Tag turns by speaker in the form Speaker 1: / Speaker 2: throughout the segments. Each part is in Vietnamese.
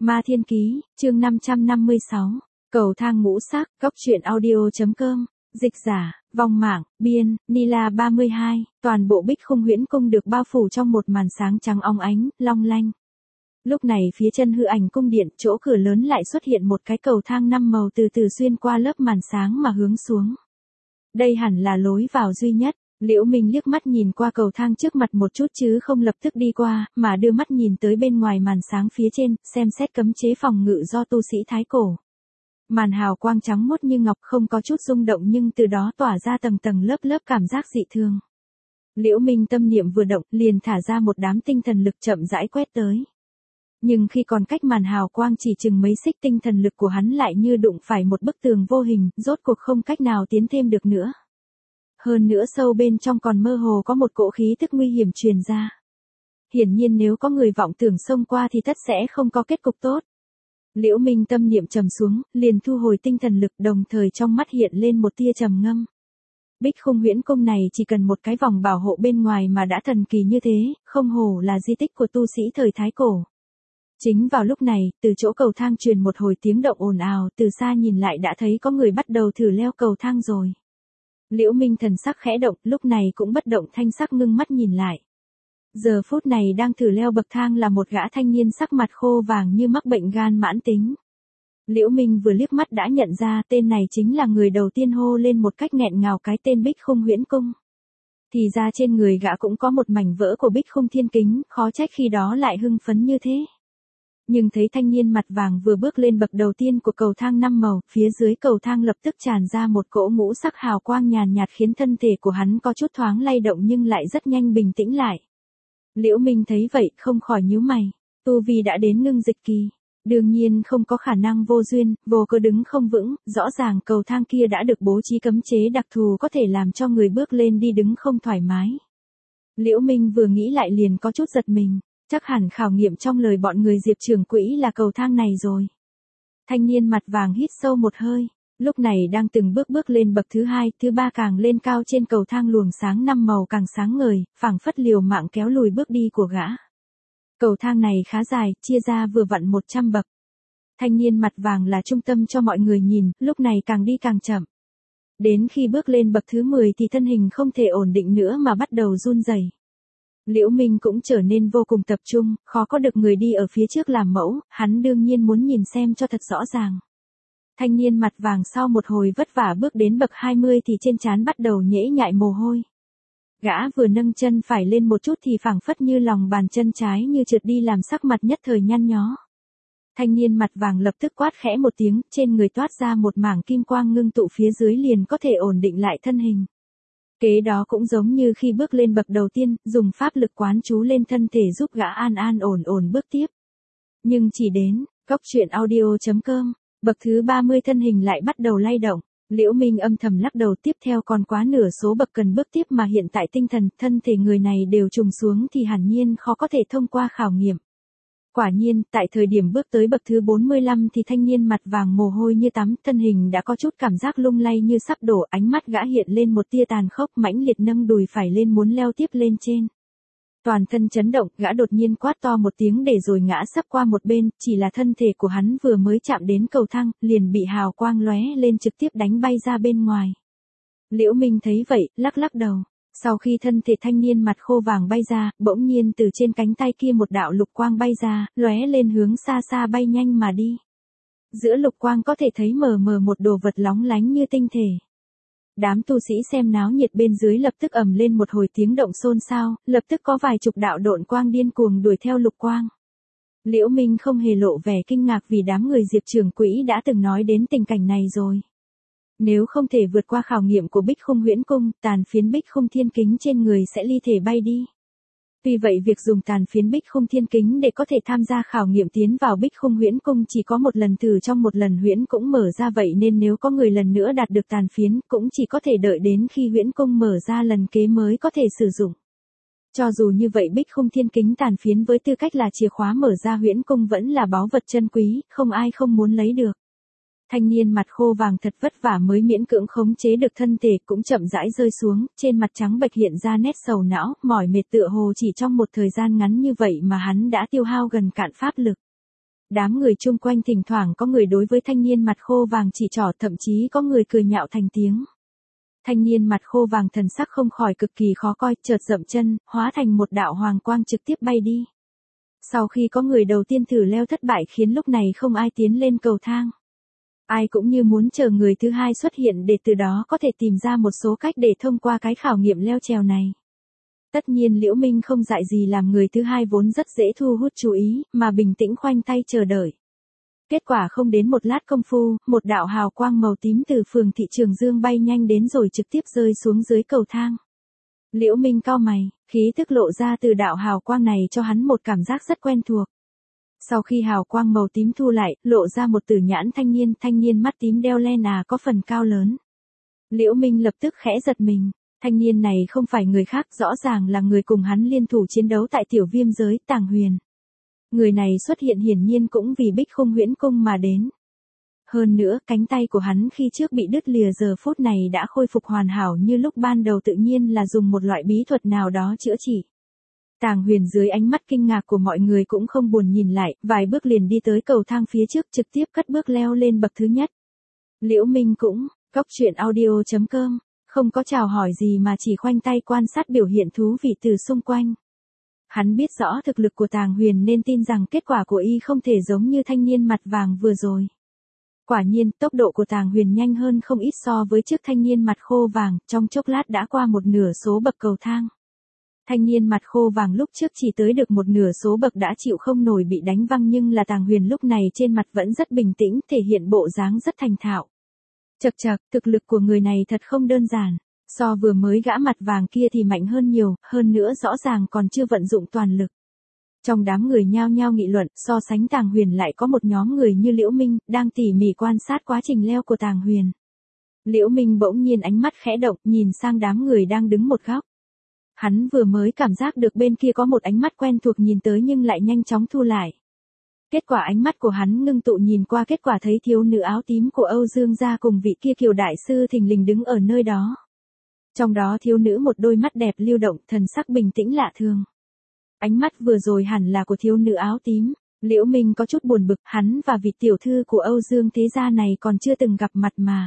Speaker 1: Ma Thiên Ký, chương 556, cầu thang ngũ sắc, góc truyện audio.com, dịch giả, vong mạng, biên, Nila 32, toàn bộ bích khung huyễn cung được bao phủ trong một màn sáng trắng óng ánh, long lanh. Lúc này phía chân hư ảnh cung điện, chỗ cửa lớn lại xuất hiện một cái cầu thang 5 màu từ từ xuyên qua lớp màn sáng mà hướng xuống. Đây hẳn là lối vào duy nhất. Liễu Minh liếc mắt nhìn qua cầu thang trước mặt một chút chứ không lập tức đi qua, mà đưa mắt nhìn tới bên ngoài màn sáng phía trên, xem xét cấm chế phòng ngự do tu sĩ Thái Cổ. Màn hào quang trắng muốt như ngọc, không có chút rung động nhưng từ đó tỏa ra tầng tầng lớp lớp cảm giác dị thường. Liễu Minh tâm niệm vừa động, liền thả ra một đám tinh thần lực chậm rãi quét tới. Nhưng khi còn cách màn hào quang chỉ chừng mấy xích, tinh thần lực của hắn lại như đụng phải một bức tường vô hình, rốt cuộc không cách nào tiến thêm được nữa. Hơn nữa sâu bên trong còn mơ hồ có một cỗ khí tức nguy hiểm truyền ra. Hiển nhiên nếu có người vọng tưởng xông qua thì tất sẽ không có kết cục tốt. Liễu Minh tâm niệm trầm xuống, liền thu hồi tinh thần lực, đồng thời trong mắt hiện lên một tia trầm ngâm. Bích khung huyễn cung này chỉ cần một cái vòng bảo hộ bên ngoài mà đã thần kỳ như thế, không hổ là di tích của tu sĩ thời Thái Cổ. Chính vào lúc này, từ chỗ cầu thang truyền một hồi tiếng động ồn ào, từ xa nhìn lại đã thấy có người bắt đầu thử leo cầu thang rồi. Liễu Minh thần sắc khẽ động, lúc này cũng bất động thanh sắc ngưng mắt nhìn lại. Giờ phút này đang thử leo bậc thang là một gã thanh niên sắc mặt khô vàng như mắc bệnh gan mãn tính. Liễu Minh vừa liếc mắt đã nhận ra tên này chính là người đầu tiên hô lên một cách nghẹn ngào cái tên Bích Khung Huyễn Cung. Thì ra trên người gã cũng có một mảnh vỡ của Bích Khung Thiên Kính, khó trách khi đó lại hưng phấn như thế. Nhưng thấy thanh niên mặt vàng vừa bước lên bậc đầu tiên của cầu thang 5 màu, phía dưới cầu thang lập tức tràn ra một cỗ ngũ sắc hào quang nhàn nhạt khiến thân thể của hắn có chút thoáng lay động nhưng lại rất nhanh bình tĩnh lại. Liễu Minh thấy vậy không khỏi nhíu mày, tu vi đã đến ngưng dịch kỳ. Đương nhiên không có khả năng vô duyên, vô cớ đứng không vững, rõ ràng cầu thang kia đã được bố trí cấm chế đặc thù có thể làm cho người bước lên đi đứng không thoải mái. Liễu Minh vừa nghĩ lại liền có chút giật mình. Chắc hẳn khảo nghiệm trong lời bọn người Diệp trưởng quỹ là cầu thang này rồi. Thanh niên mặt vàng hít sâu một hơi, lúc này đang từng bước bước lên bậc thứ 2, thứ 3 càng lên cao trên cầu thang luồng sáng 5 màu càng sáng ngời, phảng phất liều mạng kéo lùi bước đi của gã. Cầu thang này khá dài, chia ra vừa vặn 100 bậc. Thanh niên mặt vàng là trung tâm cho mọi người nhìn, lúc này càng đi càng chậm. Đến khi bước lên bậc thứ 10 thì thân hình không thể ổn định nữa mà bắt đầu run rẩy. Liễu Minh cũng trở nên vô cùng tập trung, khó có được người đi ở phía trước làm mẫu, hắn đương nhiên muốn nhìn xem cho thật rõ ràng. Thanh niên mặt vàng sau một hồi vất vả bước đến bậc 20 thì trên trán bắt đầu nhễ nhại mồ hôi. Gã vừa nâng chân phải lên một chút thì phảng phất như lòng bàn chân trái như trượt đi làm sắc mặt nhất thời nhăn nhó. Thanh niên mặt vàng lập tức quát khẽ một tiếng, trên người toát ra một mảng kim quang ngưng tụ phía dưới liền có thể ổn định lại thân hình. Kế đó cũng giống như khi bước lên bậc đầu tiên, dùng pháp lực quán chú lên thân thể giúp gã an an ổn ổn bước tiếp. Nhưng chỉ đến, góc truyện audio.com, bậc thứ 30 thân hình lại bắt đầu lay động. Liễu Minh âm thầm lắc đầu, tiếp theo còn quá nửa số bậc cần bước tiếp mà hiện tại tinh thần, thân thể người này đều trùng xuống thì hẳn nhiên khó có thể thông qua khảo nghiệm. Quả nhiên, tại thời điểm bước tới bậc thứ 45 thì thanh niên mặt vàng mồ hôi như tắm, thân hình đã có chút cảm giác lung lay như sắp đổ, ánh mắt gã hiện lên một tia tàn khốc, mãnh liệt nâng đùi phải lên muốn leo tiếp lên trên. Toàn thân chấn động, gã đột nhiên quát to một tiếng để rồi ngã sấp qua một bên, chỉ là thân thể của hắn vừa mới chạm đến cầu thang, liền bị hào quang lóe lên trực tiếp đánh bay ra bên ngoài. Liễu Minh thấy vậy, lắc lắc đầu. Sau khi thân thể thanh niên mặt khô vàng bay ra, bỗng nhiên từ trên cánh tay kia một đạo lục quang bay ra, lóe lên hướng xa xa bay nhanh mà đi. Giữa lục quang có thể thấy mờ mờ một đồ vật lóng lánh như tinh thể. Đám tu sĩ xem náo nhiệt bên dưới lập tức ầm lên một hồi tiếng động xôn xao, lập tức có vài chục đạo độn quang điên cuồng đuổi theo lục quang. Liễu Minh không hề lộ vẻ kinh ngạc vì đám người Diệp trưởng quỹ đã từng nói đến tình cảnh này rồi. Nếu không thể vượt qua khảo nghiệm của Bích Khung Huyễn Cung, tàn phiến Bích Khung Thiên Kính trên người sẽ ly thể bay đi. Vì vậy việc dùng tàn phiến Bích Khung Thiên Kính để có thể tham gia khảo nghiệm tiến vào Bích Khung Huyễn Cung chỉ có một lần thử trong một lần huyễn cũng mở ra, vậy nên nếu có người lần nữa đạt được tàn phiến cũng chỉ có thể đợi đến khi huyễn cung mở ra lần kế mới có thể sử dụng. Cho dù như vậy Bích Khung Thiên Kính tàn phiến với tư cách là chìa khóa mở ra huyễn cung vẫn là báu vật chân quý, không ai không muốn lấy được. Thanh niên mặt khô vàng thật vất vả mới miễn cưỡng khống chế được thân thể cũng chậm rãi rơi xuống, trên mặt trắng bệch hiện ra nét sầu não, mỏi mệt tựa hồ chỉ trong một thời gian ngắn như vậy mà hắn đã tiêu hao gần cạn pháp lực. Đám người chung quanh thỉnh thoảng có người đối với thanh niên mặt khô vàng chỉ trỏ, thậm chí có người cười nhạo thành tiếng. Thanh niên mặt khô vàng thần sắc không khỏi cực kỳ khó coi, chợt dậm chân, hóa thành một đạo hoàng quang trực tiếp bay đi. Sau khi có người đầu tiên thử leo thất bại khiến lúc này không ai tiến lên cầu thang. Ai cũng như muốn chờ người thứ hai xuất hiện để từ đó có thể tìm ra một số cách để thông qua cái khảo nghiệm leo trèo này. Tất nhiên Liễu Minh không dại gì làm người thứ hai vốn rất dễ thu hút chú ý, mà bình tĩnh khoanh tay chờ đợi. Kết quả không đến một lát công phu, một đạo hào quang màu tím từ phường thị Trường Dương bay nhanh đến rồi trực tiếp rơi xuống dưới cầu thang. Liễu Minh cau mày, khí tức lộ ra từ đạo hào quang này cho hắn một cảm giác rất quen thuộc. Sau khi hào quang màu tím thu lại, lộ ra một tử nhãn thanh niên mắt tím đeo len có phần cao lớn. Liễu Minh lập tức khẽ giật mình, thanh niên này không phải người khác, rõ ràng là người cùng hắn liên thủ chiến đấu tại tiểu viêm giới, Tàng Huyền. Người này xuất hiện hiển nhiên cũng vì Bích Khung Huyễn Cung mà đến. Hơn nữa, cánh tay của hắn khi trước bị đứt lìa giờ phút này đã khôi phục hoàn hảo như lúc ban đầu, tự nhiên là dùng một loại bí thuật nào đó chữa trị. Tàng Huyền dưới ánh mắt kinh ngạc của mọi người cũng không buồn nhìn lại, vài bước liền đi tới cầu thang phía trước, trực tiếp cất bước leo lên bậc thứ nhất. Liễu Minh cũng, goctruyện.audio.com, không có chào hỏi gì mà chỉ khoanh tay quan sát biểu hiện thú vị từ xung quanh. Hắn biết rõ thực lực của Tàng Huyền nên tin rằng kết quả của y không thể giống như thanh niên mặt vàng vừa rồi. Quả nhiên, tốc độ của Tàng Huyền nhanh hơn không ít so với trước thanh niên mặt khô vàng, trong chốc lát đã qua một nửa số bậc cầu thang. Thanh niên mặt khô vàng lúc trước chỉ tới được một nửa số bậc đã chịu không nổi bị đánh văng, nhưng là Tàng Huyền lúc này trên mặt vẫn rất bình tĩnh, thể hiện bộ dáng rất thành thạo. Chậc chậc, thực lực của người này thật không đơn giản. So vừa mới gã mặt vàng kia thì mạnh hơn nhiều, hơn nữa rõ ràng còn chưa vận dụng toàn lực. Trong đám người nhao nhao nghị luận, so sánh Tàng Huyền lại có một nhóm người như Liễu Minh, đang tỉ mỉ quan sát quá trình leo của Tàng Huyền. Liễu Minh bỗng nhiên ánh mắt khẽ động, nhìn sang đám người đang đứng một góc. Hắn vừa mới cảm giác được bên kia có một ánh mắt quen thuộc nhìn tới nhưng lại nhanh chóng thu lại. Kết quả ánh mắt của hắn ngưng tụ nhìn qua, kết quả thấy thiếu nữ áo tím của Âu Dương gia cùng vị kia Kiều đại sư thình lình đứng ở nơi đó. Trong đó thiếu nữ một đôi mắt đẹp lưu động, thần sắc bình tĩnh lạ thường. Ánh mắt vừa rồi hẳn là của thiếu nữ áo tím. Liễu Minh có chút buồn bực, hắn và vị tiểu thư của Âu Dương thế gia này còn chưa từng gặp mặt mà.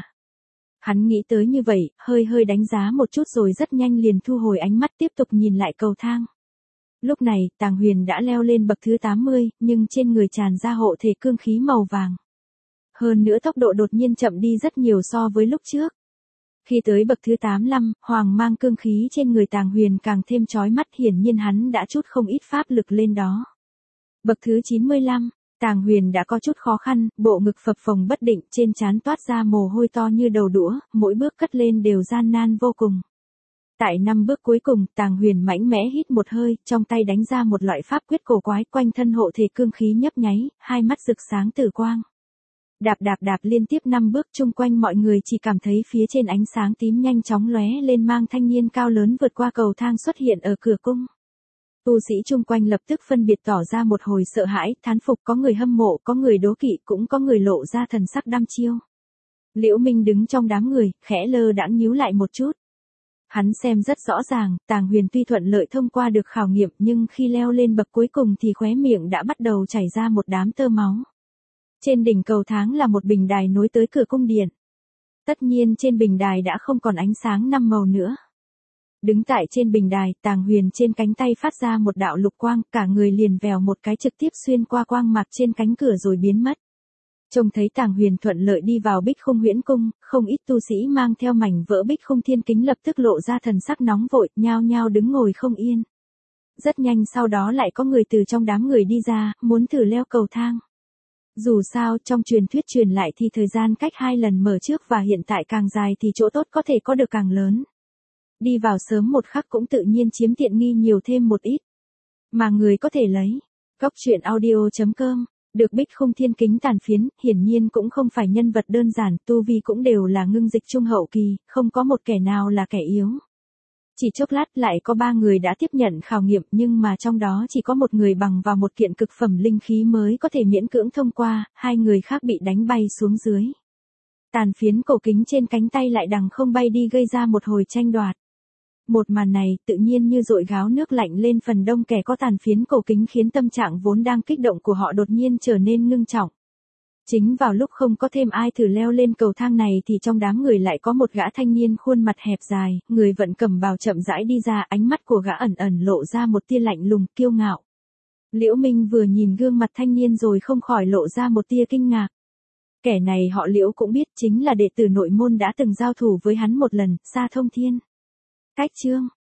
Speaker 1: Hắn nghĩ tới như vậy, hơi đánh giá một chút rồi rất nhanh liền thu hồi ánh mắt, tiếp tục nhìn lại cầu thang. Lúc này, Tàng Huyền đã leo lên bậc thứ 80, nhưng trên người tràn ra hộ thể cương khí màu vàng. Hơn nữa tốc độ đột nhiên chậm đi rất nhiều so với lúc trước. Khi tới bậc thứ 85, hoàng mang cương khí trên người Tàng Huyền càng thêm chói mắt, hiển nhiên hắn đã chút không ít pháp lực lên đó. Bậc thứ 95, Tàng Huyền đã có chút khó khăn, bộ ngực phập phồng bất định, trên trán toát ra mồ hôi to như đầu đũa, mỗi bước cất lên đều gian nan vô cùng. Tại 5 bước cuối cùng, Tàng Huyền mạnh mẽ hít một hơi, trong tay đánh ra một loại pháp quyết cổ quái, quanh thân hộ thể cương khí nhấp nháy, hai mắt rực sáng tử quang. Đạp liên tiếp 5 bước, chung quanh mọi người chỉ cảm thấy phía trên ánh sáng tím nhanh chóng lóe lên, mang thanh niên cao lớn vượt qua cầu thang xuất hiện ở cửa cung. Tu sĩ chung quanh lập tức phân biệt tỏ ra một hồi sợ hãi, thán phục, có người hâm mộ, có người đố kỵ, cũng có người lộ ra thần sắc đăm chiêu. Liễu Minh đứng trong đám người, khẽ lơ đãng nhíu lại một chút. Hắn xem rất rõ ràng, Tàng Huyền tuy thuận lợi thông qua được khảo nghiệm, nhưng khi leo lên bậc cuối cùng thì khóe miệng đã bắt đầu chảy ra một đám tơ máu. Trên đỉnh cầu thang là một bình đài nối tới cửa cung điện. Tất nhiên trên bình đài đã không còn ánh sáng 5 màu nữa. Đứng tại trên bình đài, Tàng Huyền trên cánh tay phát ra một đạo lục quang, cả người liền vèo một cái trực tiếp xuyên qua quang mạc trên cánh cửa rồi biến mất. Trông thấy Tàng Huyền thuận lợi đi vào Bích Khung Huyễn Cung, không ít tu sĩ mang theo mảnh vỡ Bích Khung Thiên Kính lập tức lộ ra thần sắc nóng vội, nhao nhao đứng ngồi không yên. Rất nhanh sau đó lại có người từ trong đám người đi ra, muốn thử leo cầu thang. Dù sao, trong truyền thuyết truyền lại thì thời gian cách 2 lần mở trước và hiện tại càng dài thì chỗ tốt có thể có được càng lớn. Đi vào sớm một khắc cũng tự nhiên chiếm tiện nghi nhiều thêm một ít. Mà người có thể lấy. goctruyện.audio.com, được Bích Khung Thiên Kính tàn phiến, hiển nhiên cũng không phải nhân vật đơn giản, tu vi cũng đều là ngưng dịch trung hậu kỳ, không có một kẻ nào là kẻ yếu. Chỉ chốc lát lại có 3 người đã tiếp nhận khảo nghiệm, nhưng mà trong đó chỉ có một người bằng vào một kiện cực phẩm linh khí mới có thể miễn cưỡng thông qua, 2 người khác bị đánh bay xuống dưới. Tàn phiến cổ kính trên cánh tay lại đằng không bay đi, gây ra một hồi tranh đoạt. Một màn này tự nhiên như dội gáo nước lạnh lên phần đông kẻ có tàn phiến cổ kính, khiến tâm trạng vốn đang kích động của họ đột nhiên trở nên ngưng trọng. Chính vào lúc không có thêm ai thử leo lên cầu thang này thì trong đám người lại có một gã thanh niên khuôn mặt hẹp dài, người vận cẩm bào chậm rãi đi ra, ánh mắt của gã ẩn ẩn lộ ra một tia lạnh lùng, kiêu ngạo. Liễu Minh vừa nhìn gương mặt thanh niên rồi không khỏi lộ ra một tia kinh ngạc. Kẻ này họ Liễu cũng biết, chính là đệ tử nội môn đã từng giao thủ với hắn một lần, Sa Thông Thiên. Cách chương